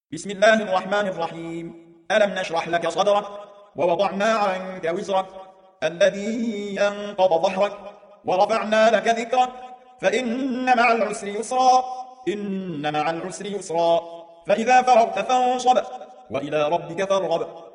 بسم الله الرحمن الرحيم. ألم نشرح لك صدرك ووضعنا عنك وزرك الذي أنقض ظهرك ورفعنا لك ذكرك فإن مع العسر يسرا إن مع العسر يسرا فإذا فرغت فانصب وإلى ربك فارغب